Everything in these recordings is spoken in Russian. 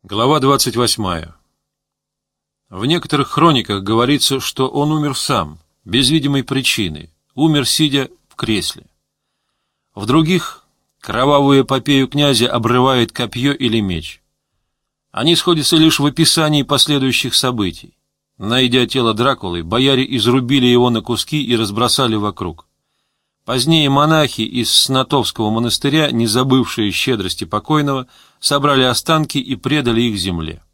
Глава 28. В некоторых хрониках говорится, что он умер сам, без видимой причины, умер сидя в кресле. В других кровавую эпопею князя обрывает копье или меч. Они сходятся лишь в описании последующих событий. Найдя тело Дракулы, бояре изрубили его на куски и разбросали вокруг. Позднее монахи из Снотовского монастыря, не забывшие щедрости покойного, собрали останки и предали их земле.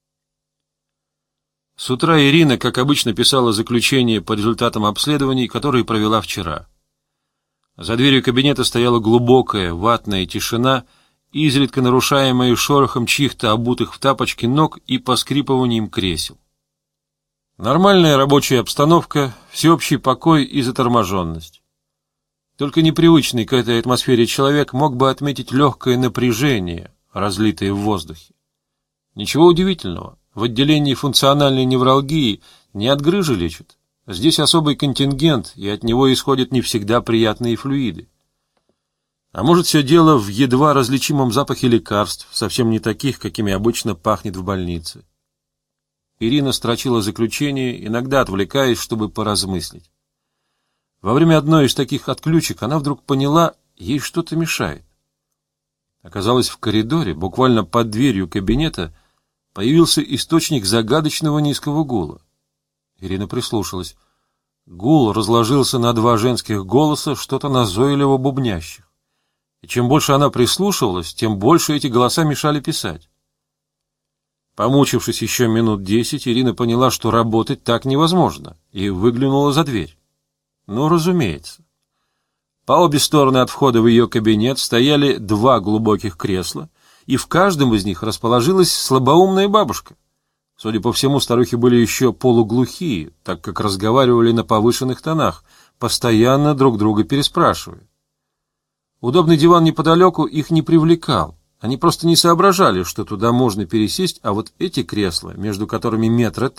С утра Ирина, как обычно, писала заключение по результатам обследований, которые провела вчера. За дверью кабинета стояла глубокая ватная тишина, изредка нарушаемая шорохом чьих-то обутых в тапочки ног и поскрипыванием кресел. Нормальная рабочая обстановка, всеобщий покой и заторможенность. Только непривычный к этой атмосфере человек мог бы отметить легкое напряжение, разлитое в воздухе. Ничего удивительного, в отделении функциональной невралгии не от грыжи лечат. Здесь особый контингент, и от него исходят не всегда приятные флюиды. А может, все дело в едва различимом запахе лекарств, совсем не таких, какими обычно пахнет в больнице. Ирина строчила заключение, иногда отвлекаясь, чтобы поразмыслить. Во время одной из таких отключек она вдруг поняла, ей что-то мешает. Оказалось, в коридоре, буквально под дверью кабинета, появился источник загадочного низкого гула. Ирина прислушалась. Гул разложился на два женских голоса, что-то назойливо бубнящих. И чем больше она прислушивалась, тем больше эти голоса мешали писать. Помучившись еще минут 10, Ирина поняла, что работать так невозможно, и выглянула за дверь. Ну, разумеется. По обе стороны от входа в ее кабинет стояли два глубоких кресла, и в каждом из них расположилась слабоумная бабушка. Судя по всему, старухи были еще полуглухие, так как разговаривали на повышенных тонах, постоянно друг друга переспрашивая. Удобный диван неподалеку их не привлекал. Они просто не соображали, что туда можно пересесть, а вот эти кресла, между которыми 3 метра.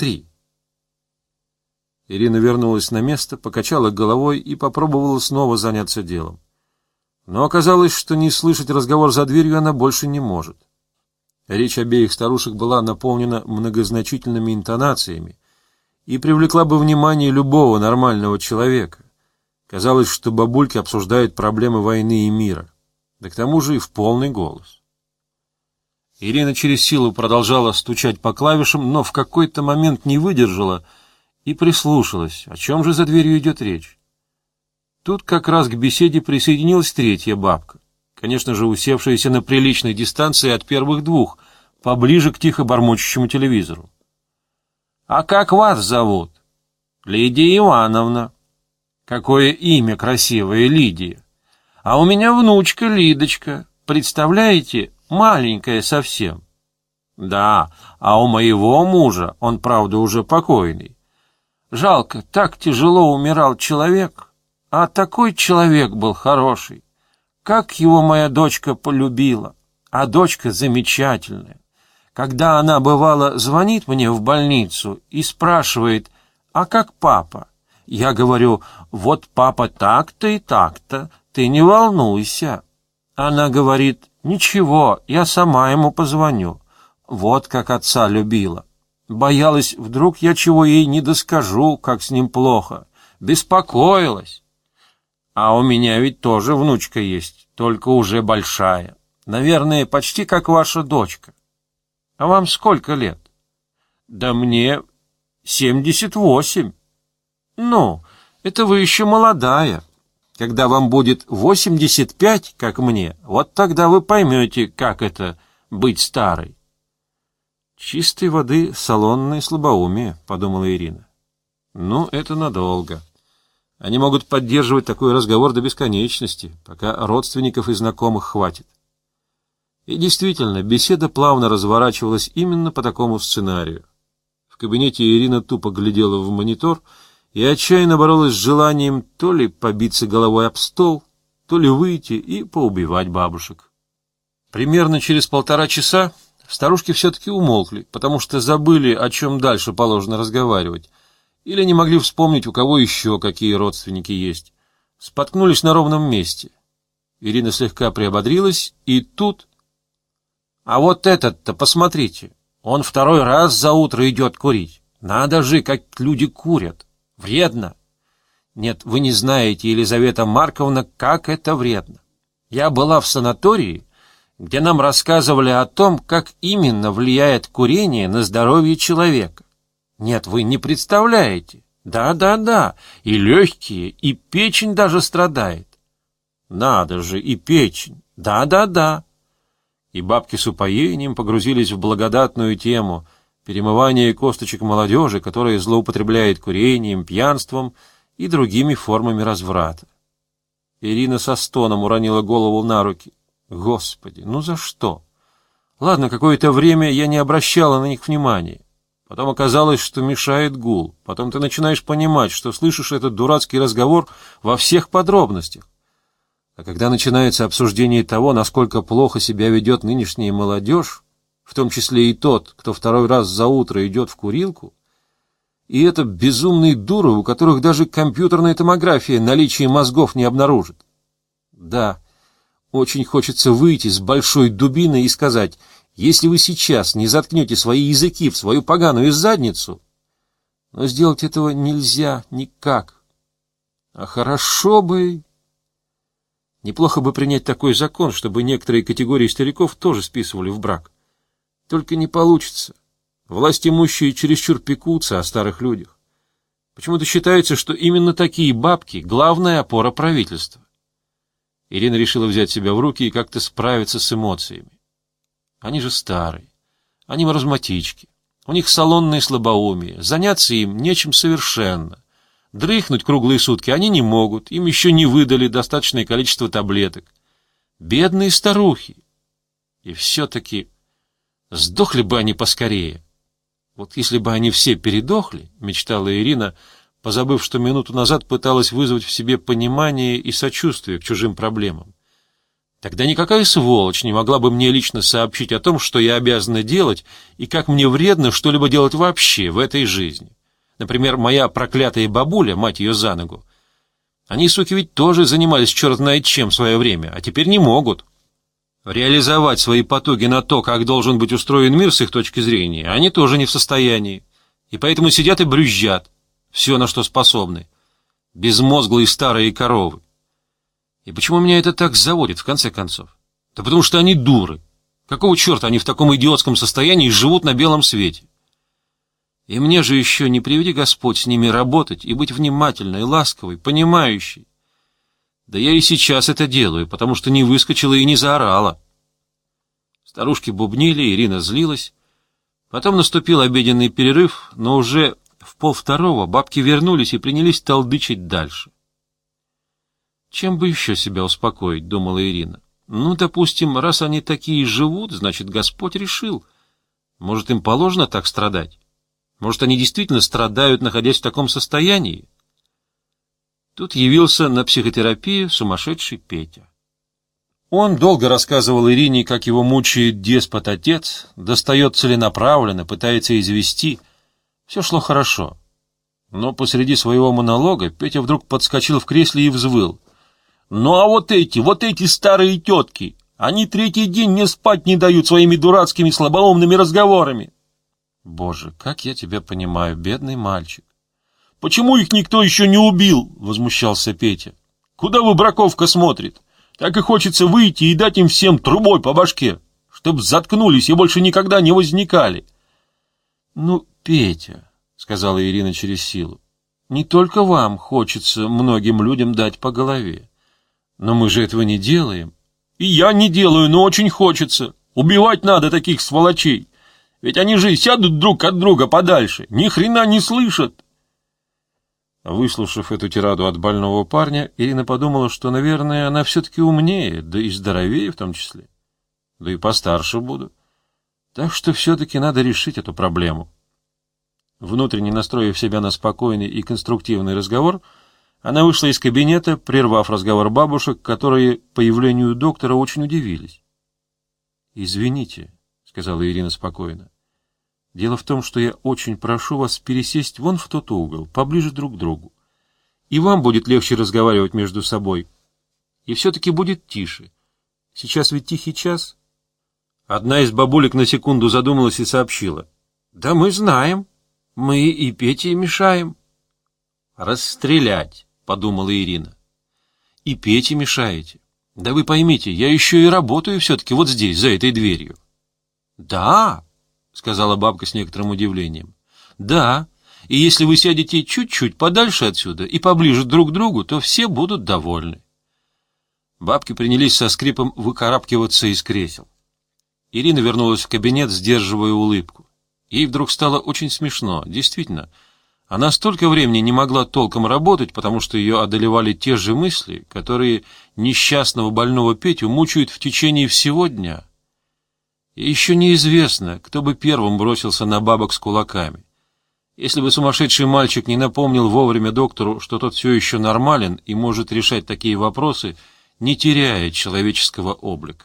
Ирина вернулась на место, покачала головой и попробовала снова заняться делом. Но оказалось, что не слышать разговор за дверью она больше не может. Речь обеих старушек была наполнена многозначительными интонациями и привлекла бы внимание любого нормального человека. Казалось, что бабульки обсуждают проблемы войны и мира, да к тому же и в полный голос. Ирина через силу продолжала стучать по клавишам, но в какой-то момент не выдержала и прислушалась, о чем же за дверью идет речь. Тут как раз к беседе присоединилась третья бабка, конечно же, усевшаяся на приличной дистанции от первых двух, поближе к тихо бормочущему телевизору. — А как вас зовут? — Лидия Ивановна. — Какое имя красивое, Лидия. — А у меня внучка Лидочка, представляете, маленькая совсем. — Да, а у моего мужа, он, правда, уже покойный. Жалко, так тяжело умирал человек, а такой человек был хороший. Как его моя дочка полюбила, а дочка замечательная. Когда она, бывало, звонит мне в больницу и спрашивает, а как папа? Я говорю, вот папа так-то и так-то, ты не волнуйся. Она говорит, ничего, я сама ему позвоню. Вот как отца любила. Боялась, вдруг я чего ей не доскажу, как с ним плохо. Беспокоилась. А у меня ведь тоже внучка есть, только уже большая. Наверное, почти как ваша дочка. А вам сколько лет? Да мне 78. Ну, это вы еще молодая. Когда вам будет 85, как мне, вот тогда вы поймете, как это быть старой. «Чистой воды салонное слабоумие», — подумала Ирина. «Ну, это надолго. Они могут поддерживать такой разговор до бесконечности, пока родственников и знакомых хватит». И действительно, беседа плавно разворачивалась именно по такому сценарию. В кабинете Ирина тупо глядела в монитор и отчаянно боролась с желанием то ли побиться головой об стол, то ли выйти и поубивать бабушек. Примерно через 1,5 часа старушки все-таки умолкли, потому что забыли, о чем дальше положено разговаривать, или не могли вспомнить, у кого еще какие родственники есть. Споткнулись на ровном месте. Ирина слегка приободрилась, и тут... А вот этот-то, посмотрите, он второй раз за утро идет курить. Надо же, как люди курят. Вредно. Нет, вы не знаете, Елизавета Марковна, как это вредно. Я была в санатории, где нам рассказывали о том, как именно влияет курение на здоровье человека. Нет, вы не представляете. Да, и легкие, и печень даже страдает. Надо же, и печень. Да. И бабки с упоением погрузились в благодатную тему перемывания косточек молодежи, которая злоупотребляет курением, пьянством и другими формами разврата. Ирина со стоном уронила голову на руки. Господи, ну за что? Ладно, какое-то время я не обращала на них внимания. Потом оказалось, что мешает гул. Потом ты начинаешь понимать, что слышишь этот дурацкий разговор во всех подробностях. А когда начинается обсуждение того, насколько плохо себя ведет нынешняя молодежь, в том числе и тот, кто второй раз за утро идет в курилку, и это безумные дуры, у которых даже компьютерная томография наличие мозгов не обнаружит. Да, очень хочется выйти с большой дубиной и сказать: если вы сейчас не заткнете свои языки в свою поганую задницу, но сделать этого нельзя никак. А хорошо бы... Неплохо бы принять такой закон, чтобы некоторые категории стариков тоже списывали в брак. Только не получится. Власть имущие чересчур пекутся о старых людях. Почему-то считается, что именно такие бабки — главная опора правительства. Ирина решила взять себя в руки и как-то справиться с эмоциями. Они же старые, они маразматички, у них салонное слабоумие, заняться им нечем совершенно. Дрыхнуть круглые сутки они не могут, им еще не выдали достаточное количество таблеток. Бедные старухи. И все-таки сдохли бы они поскорее. Вот если бы они все передохли, мечтала Ирина, позабыв, что минуту назад пыталась вызвать в себе понимание и сочувствие к чужим проблемам. Тогда никакая сволочь не могла бы мне лично сообщить о том, что я обязана делать, и как мне вредно что-либо делать вообще в этой жизни. Например, моя проклятая бабуля, мать ее за ногу. Они, суки, ведь тоже занимались черт знает чем в свое время, а теперь не могут. Реализовать свои потуги на то, как должен быть устроен мир с их точки зрения, они тоже не в состоянии. И поэтому сидят и брюзжат. Все, на что способны. Безмозглые старые коровы. И почему меня это так заводит, в конце концов? Да потому что они дуры. Какого черта они в таком идиотском состоянии живут на белом свете? И мне же еще не приведи Господь с ними работать и быть внимательной, ласковой, понимающей. Да я и сейчас это делаю, потому что не выскочила и не заорала. Старушки бубнили, Ирина злилась. Потом наступил обеденный перерыв, но уже в 1:30 бабки вернулись и принялись толдычить дальше. Чем бы еще себя успокоить, думала Ирина. Ну, допустим, раз они такие живут, значит, Господь решил. Может, им положено так страдать? Может, они действительно страдают, находясь в таком состоянии? Тут явился на психотерапию сумасшедший Петя. Он долго рассказывал Ирине, как его мучает деспот-отец, достает целенаправленно, пытается извести. Все шло хорошо. Но посреди своего монолога Петя вдруг подскочил в кресле и взвыл. «Ну а вот эти старые тетки, они третий день мне спать не дают своими дурацкими слабоумными разговорами». «Боже, как я тебя понимаю, бедный мальчик». «Почему их никто еще не убил?» — возмущался Петя. «Куда выбраковка смотрит? Так и хочется выйти и дать им всем трубой по башке, чтоб заткнулись и больше никогда не возникали». «Ну, Петя», — сказала Ирина через силу, — «не только вам хочется многим людям дать по голове. Но мы же этого не делаем». «И я не делаю, но очень хочется. Убивать надо таких сволочей. Ведь они же сядут друг от друга подальше, ни хрена не слышат». Выслушав эту тираду от больного парня, Ирина подумала, что, наверное, она все-таки умнее, да и здоровее в том числе. Да и постарше буду. Так что все-таки надо решить эту проблему. Внутренне настроив себя на спокойный и конструктивный разговор, она вышла из кабинета, прервав разговор бабушек, которые появлению доктора очень удивились. «Извините», — сказала Ирина спокойно. «Дело в том, что я очень прошу вас пересесть вон в тот угол, поближе друг к другу. И вам будет легче разговаривать между собой. И все-таки будет тише. Сейчас ведь тихий час». Одна из бабулек на секунду задумалась и сообщила: «Да мы знаем. Мы и Пете мешаем». «Расстрелять», — подумала Ирина. «И Пете мешаете. Да вы поймите, я еще и работаю все-таки вот здесь, за этой дверью». «Да», — сказала бабка с некоторым удивлением. «Да, и если вы сядете чуть-чуть подальше отсюда и поближе друг к другу, то все будут довольны». Бабки принялись со скрипом выкарабкиваться из кресел. Ирина вернулась в кабинет, сдерживая улыбку. Ей вдруг стало очень смешно. Действительно, она столько времени не могла толком работать, потому что ее одолевали те же мысли, которые несчастного больного Петю мучают в течение всего дня. И еще неизвестно, кто бы первым бросился на бабок с кулаками. Если бы сумасшедший мальчик не напомнил вовремя доктору, что тот все еще нормален и может решать такие вопросы, не теряя человеческого облика.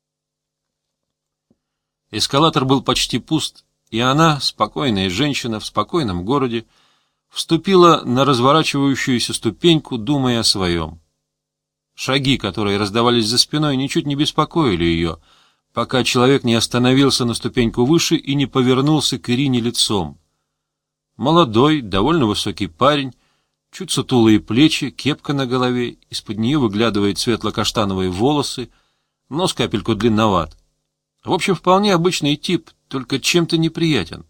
Эскалатор был почти пуст, и она, спокойная женщина в спокойном городе, вступила на разворачивающуюся ступеньку, думая о своем. Шаги, которые раздавались за спиной, ничуть не беспокоили ее, пока человек не остановился на ступеньку выше и не повернулся к Ирине лицом. Молодой, довольно высокий парень, чуть сутулые плечи, кепка на голове, из-под нее выглядывают светло-каштановые волосы, нос капельку длинноват. В общем, вполне обычный тип, только чем-то неприятен.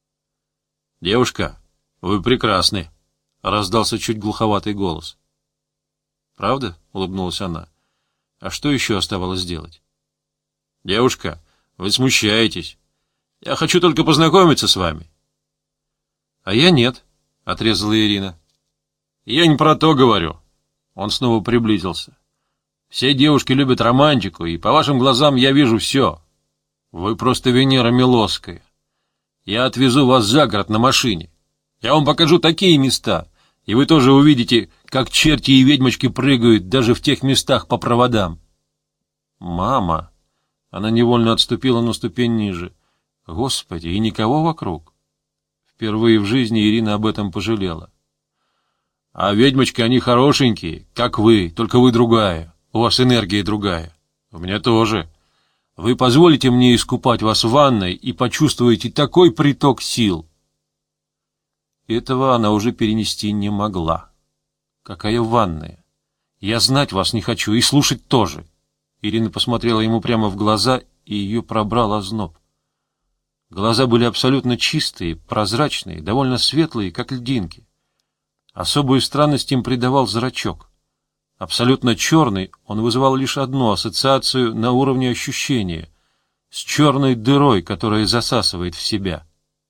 «Девушка, вы прекрасны», — раздался чуть глуховатый голос. «Правда?» — улыбнулась она. «А что еще оставалось делать?» «Девушка, вы смущаетесь. Я хочу только познакомиться с вами». «А я нет», — отрезала Ирина. «Я не про то говорю». Он снова приблизился. «Все девушки любят романтику, и по вашим глазам я вижу все. Вы просто Венера Милосская. Я отвезу вас за город на машине. Я вам покажу такие места, и вы тоже увидите, как черти и ведьмочки прыгают даже в тех местах по проводам». «Мама!» Она невольно отступила на ступень ниже. «Господи, и никого вокруг!» Впервые в жизни Ирина об этом пожалела. «А ведьмочки, они хорошенькие, как вы, только вы другая. У вас энергия другая. У меня тоже. Вы позволите мне искупать вас в ванной и почувствуете такой приток сил». Этого она уже перенести не могла. «Какая ванная? Я знать вас не хочу и слушать тоже». Ирина посмотрела ему прямо в глаза, и ее пробрал озноб. Глаза были абсолютно чистые, прозрачные, довольно светлые, как льдинки. Особую странность им придавал зрачок. Абсолютно черный, он вызывал лишь одну ассоциацию на уровне ощущения — с черной дырой, которая засасывает в себя.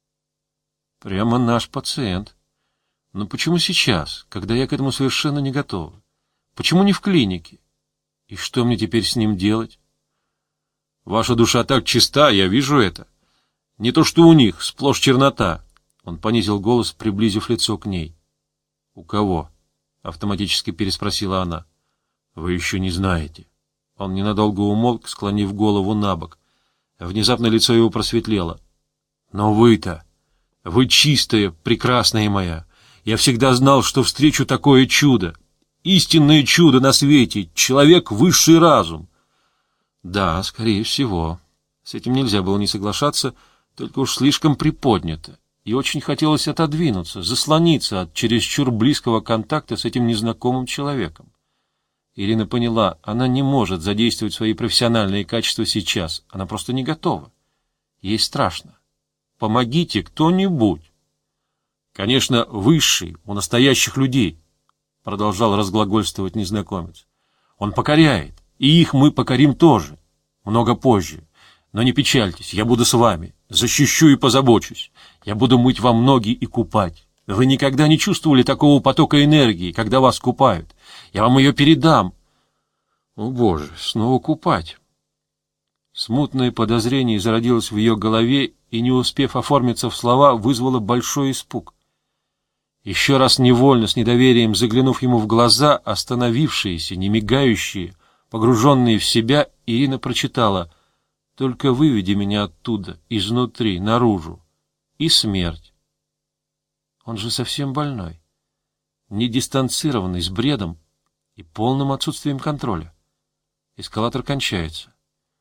Прямо наш пациент. Но почему сейчас, когда я к этому совершенно не готова? Почему не в клинике? И что мне теперь с ним делать? Ваша душа так чиста, я вижу это. Не то что у них, сплошь чернота. Он понизил голос, приблизив лицо к ней. «У кого?» — автоматически переспросила она. «Вы еще не знаете». Он ненадолго умолк, склонив голову набок. Внезапно лицо его просветлело. «Но вы-то, вы чистая, прекрасная моя. Я всегда знал, что встречу такое чудо. Истинное чудо на свете, человек — высший разум». Да, скорее всего. С этим нельзя было не соглашаться, только уж слишком приподнято, и очень хотелось отодвинуться, заслониться от чересчур близкого контакта с этим незнакомым человеком. Ирина поняла, она не может задействовать свои профессиональные качества сейчас, она просто не готова. Ей страшно. Помогите кто-нибудь. Конечно, высший, у настоящих людей, продолжал разглагольствовать незнакомец. Он покоряет, и их мы покорим тоже, много позже. Но не печальтесь, я буду с вами, защищу и позабочусь. Я буду мыть вам ноги и купать. Вы никогда не чувствовали такого потока энергии, когда вас купают. Я вам ее передам. О, Боже, снова купать. Смутное подозрение зародилось в ее голове и, не успев оформиться в слова, вызвало большой испуг. Еще раз невольно, с недоверием заглянув ему в глаза, остановившиеся, не мигающие, погруженные в себя, Ирина прочитала: «Только выведи меня оттуда, изнутри, наружу, и смерть». Он же совсем больной, недистанцированный, с бредом и полным отсутствием контроля. Эскалатор кончается.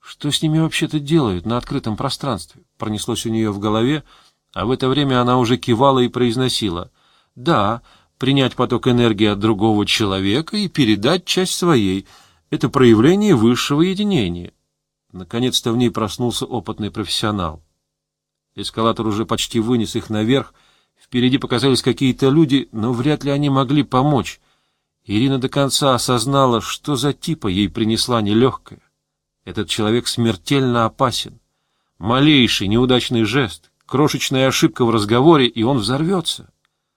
Что с ними вообще-то делают на открытом пространстве? Пронеслось у нее в голове, а в это время она уже кивала и произносила: «Да, принять поток энергии от другого человека и передать часть своей — это проявление высшего единения». Наконец-то в ней проснулся опытный профессионал. Эскалатор уже почти вынес их наверх, впереди показались какие-то люди, но вряд ли они могли помочь. Ирина до конца осознала, что за типа ей принесла нелегкая. Этот человек смертельно опасен. Малейший неудачный жест, крошечная ошибка в разговоре, и он взорвется.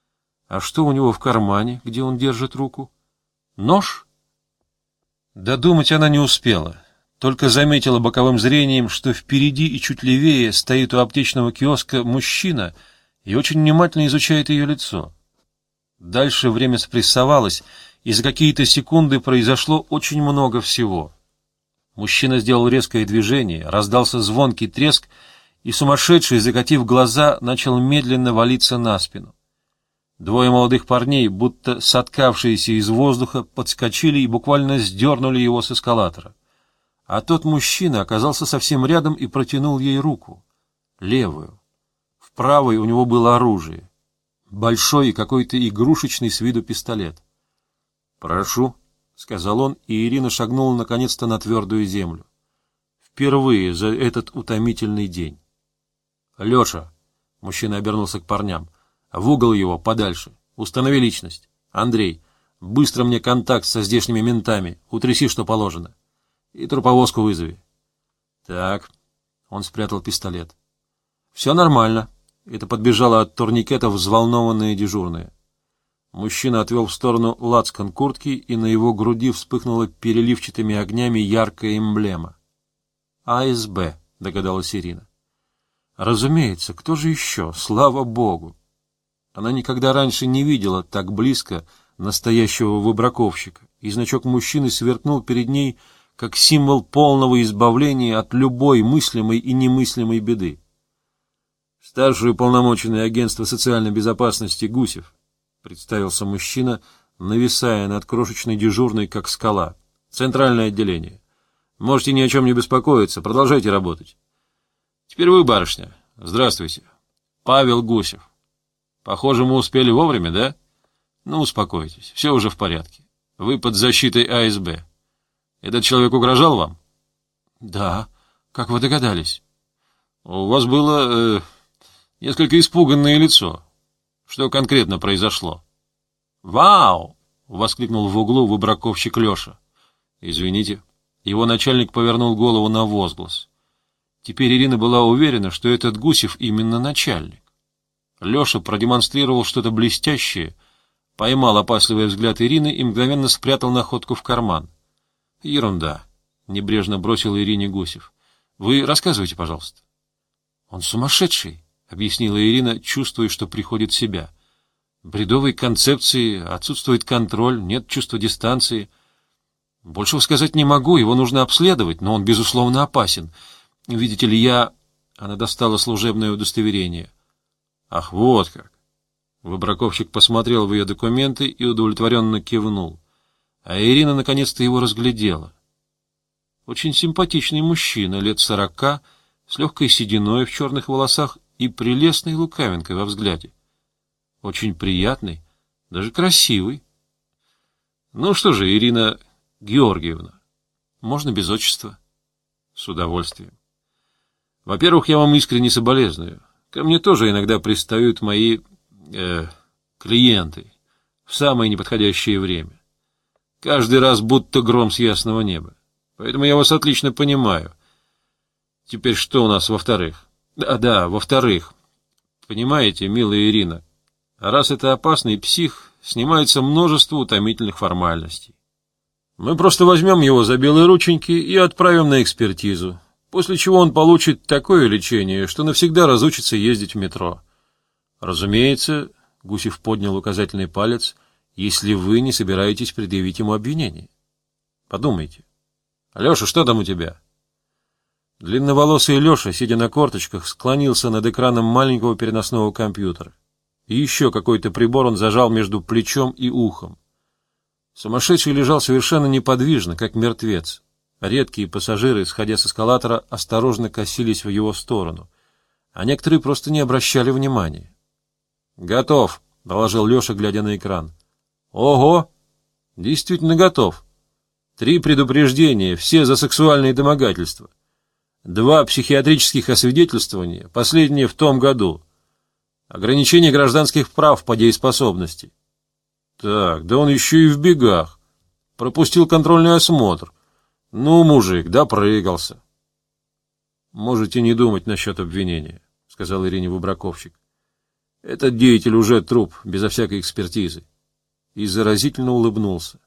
А что у него в кармане, где он держит руку? Нож? Додумать она не успела, только заметила боковым зрением, что впереди и чуть левее стоит у аптечного киоска мужчина и очень внимательно изучает ее лицо. Дальше время спрессовалось, и за какие-то секунды произошло очень много всего. Мужчина сделал резкое движение, раздался звонкий треск, и сумасшедший, закатив глаза, начал медленно валиться на спину. Двое молодых парней, будто соткавшиеся из воздуха, подскочили и буквально сдернули его с эскалатора. А тот мужчина оказался совсем рядом и протянул ей руку. Левую. В правой у него было оружие. Большой и какой-то игрушечный с виду пистолет. «Прошу», — сказал он, и Ирина шагнула наконец-то на твердую землю. Впервые за этот утомительный день. «Леша», — мужчина обернулся к парням, — «в угол его, подальше. Установи личность. Андрей, быстро мне контакт со здешними ментами, утряси, что положено. И труповозку вызови». «Так», — он спрятал пистолет. «Все нормально». Это подбежало от турникетов взволнованные дежурные. Мужчина отвел в сторону лацкан куртки, и на его груди вспыхнула переливчатыми огнями яркая эмблема. «АСБ», — догадалась Ирина. Разумеется, кто же еще? Слава Богу! Она никогда раньше не видела так близко настоящего выбраковщика, и значок мужчины сверкнул перед ней как символ полного избавления от любой мыслимой и немыслимой беды. «Старший уполномоченный агентства социальной безопасности Гусев», — представился мужчина, нависая над крошечной дежурной, как скала. «Центральное отделение. Можете ни о чем не беспокоиться, продолжайте работать. Теперь вы, барышня. Здравствуйте. Павел Гусев. Похоже, мы успели вовремя, да? Ну, успокойтесь, все уже в порядке. Вы под защитой АСБ. Этот человек угрожал вам?» «Да. Как вы догадались?» «У вас было несколько испуганное лицо. Что конкретно произошло?» «Вау!» — воскликнул в углу выбраковщик Леша. «Извините». Его начальник повернул голову на возглас. Теперь Ирина была уверена, что этот Гусев именно начальник. Леша продемонстрировал что-то блестящее, поймал опасливый взгляд Ирины и мгновенно спрятал находку в карман. «Ерунда», — небрежно бросил Ирине Гусев. «Вы рассказывайте, пожалуйста». «Он сумасшедший», — объяснила Ирина, чувствуя, что приходит в себя. «Бредовой концепции, отсутствует контроль, нет чувства дистанции. Большего сказать не могу, его нужно обследовать, но он, безусловно, опасен. Видите ли, я...» Она достала служебное удостоверение. «Ах, вот как!» Выбраковщик посмотрел в ее документы и удовлетворенно кивнул. А Ирина наконец-то его разглядела. Очень симпатичный мужчина, лет 40, с легкой сединой в черных волосах и прелестной лукавинкой во взгляде. Очень приятный, даже красивый. «Ну что же, Ирина Георгиевна, можно без отчества?» «С удовольствием. Во-первых, я вам искренне соболезную. Ко мне тоже иногда пристают мои клиенты в самое неподходящее время. Каждый раз будто гром с ясного неба. Поэтому я вас отлично понимаю. Теперь что у нас во-вторых? Да, во-вторых, понимаете, милая Ирина, раз это опасный псих, снимается множество утомительных формальностей. Мы просто возьмем его за белые рученьки и отправим на экспертизу, после чего он получит такое лечение, что навсегда разучится ездить в метро. Разумеется, Гусев поднял указательный палец, если вы не собираетесь предъявить ему обвинение. Подумайте. Леша, что там у тебя? Длинноволосый Леша, сидя на корточках, склонился над экраном маленького переносного компьютера. И еще какой-то прибор он зажал между плечом и ухом. Сумасшедший лежал совершенно неподвижно, как мертвец. Редкие пассажиры, сходя с эскалатора, осторожно косились в его сторону, а некоторые просто не обращали внимания. «Готов», — доложил Леша, глядя на экран. «Ого! Действительно готов. 3 предупреждения, все за сексуальные домогательства. 2 психиатрических освидетельствования, последнее в том году. Ограничение гражданских прав по дееспособности. Так, да он еще и в бегах. Пропустил контрольный осмотр. Ну, мужик, допрыгался». «Можете не думать насчет обвинения», — сказал Ирине выбраковщик. «Этот деятель уже труп, безо всякой экспертизы». И заразительно улыбнулся.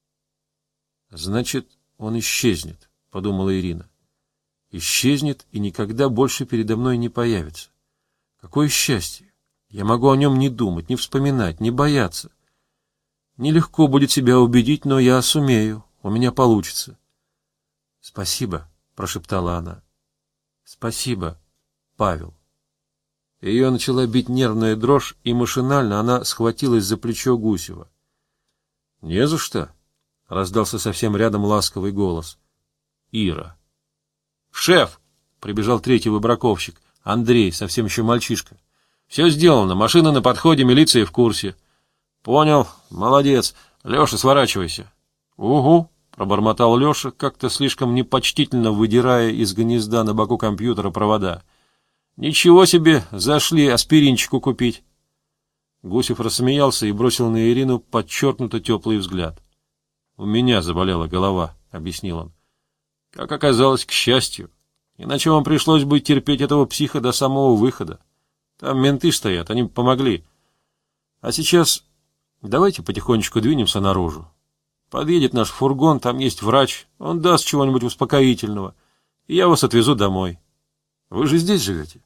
«Значит, он исчезнет», — подумала Ирина. «Исчезнет и никогда больше передо мной не появится. Какое счастье! Я могу о нем не думать, не вспоминать, не бояться. Нелегко будет себя убедить, но я сумею, у меня получится». «Спасибо», — прошептала она. «Спасибо, Павел». Ее начала бить нервная дрожь, и машинально она схватилась за плечо Гусева. «Не за что», — раздался совсем рядом ласковый голос. «Ира». «Шеф!» — прибежал третий выбраковщик, Андрей, совсем еще мальчишка. «Все сделано, машина на подходе, милиция в курсе». «Понял, молодец. Леша, сворачивайся». «Угу», — пробормотал Леша, как-то слишком непочтительно выдирая из гнезда на боку компьютера провода. «Ничего себе, зашли аспиринчику купить». Гусев рассмеялся и бросил на Ирину подчеркнуто теплый взгляд. «У меня заболела голова», — объяснил он. «Как оказалось, к счастью. Иначе вам пришлось бы терпеть этого психа до самого выхода. Там менты стоят, они помогли. А сейчас давайте потихонечку двинемся наружу. Подъедет наш фургон, там есть врач, он даст чего-нибудь успокоительного, и я вас отвезу домой. Вы же здесь живете?»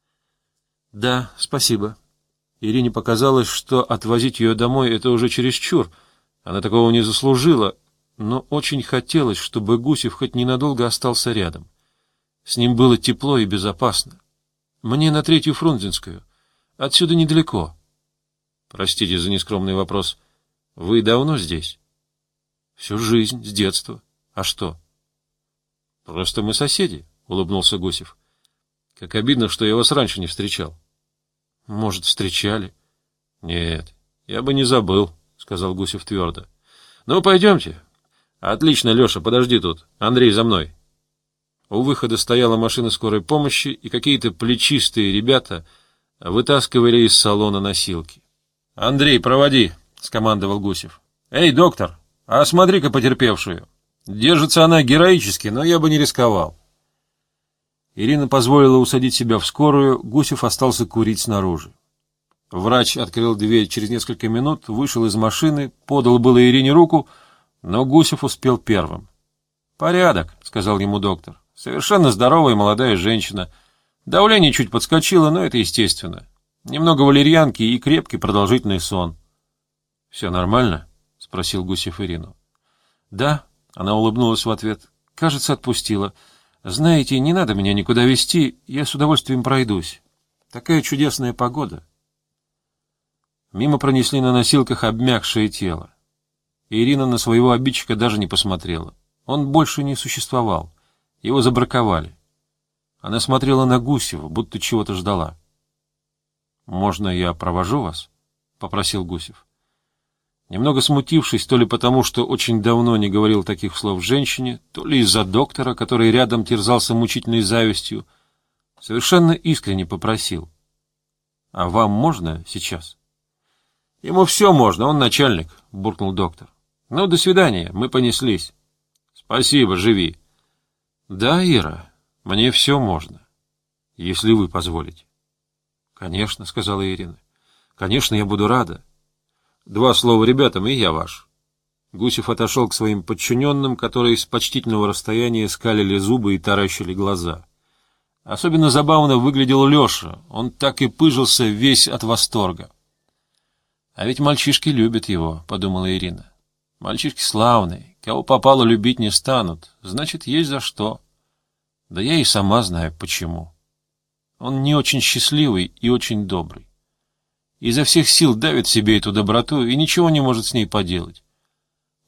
«Да, спасибо». Ирине показалось, что отвозить ее домой — это уже чересчур. Она такого не заслужила, но очень хотелось, чтобы Гусев хоть ненадолго остался рядом. С ним было тепло и безопасно. «Мне на 3-ю Фрунзенскую. Отсюда недалеко». «Простите за нескромный вопрос. Вы давно здесь?» «Всю жизнь, с детства. А что?» «Просто мы соседи», — улыбнулся Гусев. «Как обидно, что я вас раньше не встречал». «Может, встречали?» «Нет, я бы не забыл», — сказал Гусев твердо. «Ну, пойдемте». «Отлично, Леша, подожди тут. Андрей, за мной». У выхода стояла машина скорой помощи, и какие-то плечистые ребята вытаскивали из салона носилки. «Андрей, проводи», — скомандовал Гусев. «Эй, доктор, а смотри-ка потерпевшую. Держится она героически, но я бы не рисковал». Ирина позволила усадить себя в скорую, Гусев остался курить снаружи. Врач открыл дверь через несколько минут, вышел из машины, подал было Ирине руку, но Гусев успел первым. «Порядок», — сказал ему доктор. «Совершенно здоровая молодая женщина. Давление чуть подскочило, но это естественно. Немного валерьянки и крепкий продолжительный сон». «Все нормально?» — спросил Гусев Ирину. «Да», — она улыбнулась в ответ. «Кажется, отпустила. Знаете, не надо меня никуда везти, я с удовольствием пройдусь. Такая чудесная погода». Мимо пронесли на носилках обмякшее тело. Ирина на своего обидчика даже не посмотрела. Он больше не существовал. Его забраковали. Она смотрела на Гусева, будто чего-то ждала. «Можно я провожу вас?» — попросил Гусев. Немного смутившись, то ли потому, что очень давно не говорил таких слов женщине, то ли из-за доктора, который рядом терзался мучительной завистью, совершенно искренне попросил. «А вам можно сейчас?» «Ему все можно, он начальник», — буркнул доктор. «Ну, до свидания, мы понеслись». «Спасибо, живи». «Да, Ира, мне все можно, если вы позволите». «Конечно», — сказала Ирина. «Конечно, я буду рада». «Два слова ребятам, и я ваш». Гусев отошел к своим подчиненным, которые с почтительного расстояния скалили зубы и таращили глаза. Особенно забавно выглядел Леша, он так и пыжился весь от восторга. «А ведь мальчишки любят его», — подумала Ирина. «Мальчишки славные, кого попало любить не станут, значит, есть за что. Да я и сама знаю, почему. Он не очень счастливый и очень добрый. Изо всех сил давит в себе эту доброту и ничего не может с ней поделать.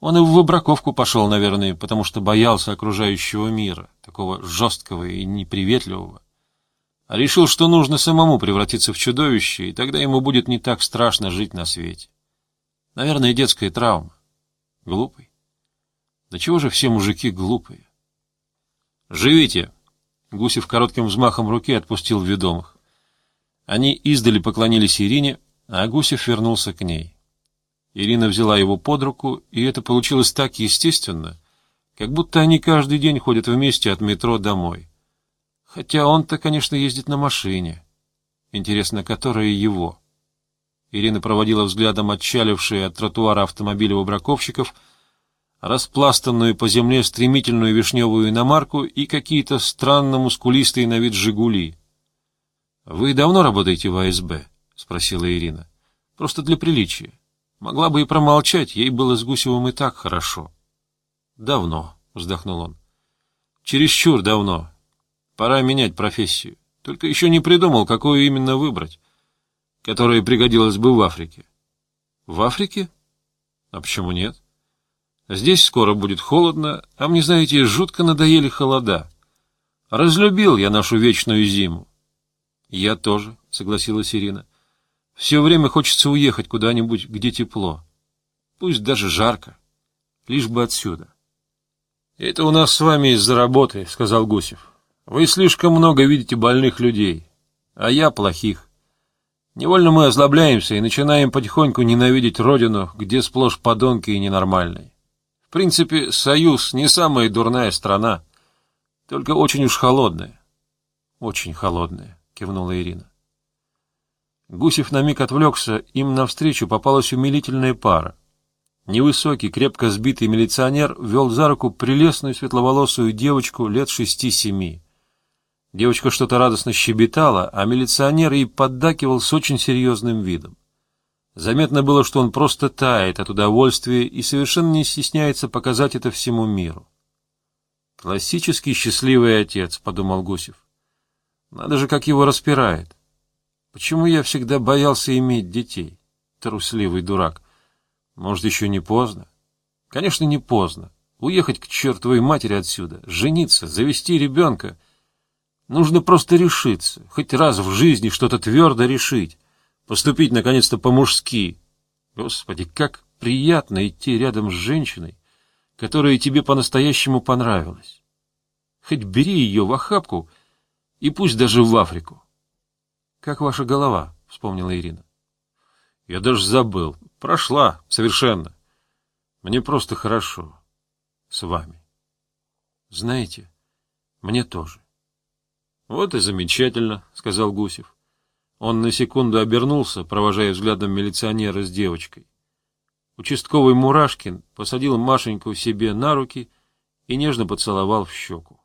Он и в выбраковку пошел, наверное, потому что боялся окружающего мира, такого жесткого и неприветливого. А решил, что нужно самому превратиться в чудовище, и тогда ему будет не так страшно жить на свете. Наверное, детская травма. Глупый. Да чего же все мужики глупые? «Живите!» Гусев коротким взмахом руки отпустил ведомых. Они издали поклонились Ирине, а Гусев вернулся к ней. Ирина взяла его под руку, и это получилось так естественно, как будто они каждый день ходят вместе от метро домой. Хотя он-то, конечно, ездит на машине. Интересно, которая его? Ирина проводила взглядом отчалившие от тротуара автомобили выбраковщиков, распластанную по земле стремительную вишневую иномарку и какие-то странно мускулистые на вид «Жигули». — Вы давно работаете в АСБ? — спросила Ирина. — Просто для приличия. Могла бы и промолчать, ей было с Гусевым и так хорошо. — Давно, — вздохнул он. — Чересчур давно. Пора менять профессию. Только еще не придумал, какую именно выбрать, которая пригодилась бы в Африке. — В Африке? А почему нет? Здесь скоро будет холодно, а мне, знаете, жутко надоели холода. Разлюбил я нашу вечную зиму. — Я тоже, — согласилась Ирина. — Все время хочется уехать куда-нибудь, где тепло. Пусть даже жарко. Лишь бы отсюда. — Это у нас с вами из-за работы, — сказал Гусев. — Вы слишком много видите больных людей, а я плохих. Невольно мы озлобляемся и начинаем потихоньку ненавидеть родину, где сплошь подонки и ненормальные. В принципе, Союз не самая дурная страна, только очень уж холодная. — Очень холодная, — кивнула Ирина. Гусев на миг отвлекся, им навстречу попалась умилительная пара. Невысокий, крепко сбитый милиционер вел за руку прелестную светловолосую девочку лет 6-7. Девочка что-то радостно щебетала, а милиционер ей поддакивал с очень серьезным видом. Заметно было, что он просто тает от удовольствия и совершенно не стесняется показать это всему миру. «Классический счастливый отец», — подумал Гусев. «Надо же, как его распирает. Почему я всегда боялся иметь детей? Трусливый дурак. Может, еще не поздно? Конечно, не поздно. Уехать к чертовой матери отсюда, жениться, завести ребенка. Нужно просто решиться, хоть раз в жизни что-то твердо решить, поступить, наконец-то, по-мужски. Господи, как приятно идти рядом с женщиной, которая тебе по-настоящему понравилась. Хоть бери ее в охапку и пусть даже в Африку. — Как ваша голова? — вспомнила Ирина. — Я даже забыл. Прошла совершенно. Мне просто хорошо. С вами. Знаете, мне тоже. — Вот и замечательно, — сказал Гусев. Он на секунду обернулся, провожая взглядом милиционера с девочкой. Участковый Мурашкин посадил Машеньку себе на руки и нежно поцеловал в щеку.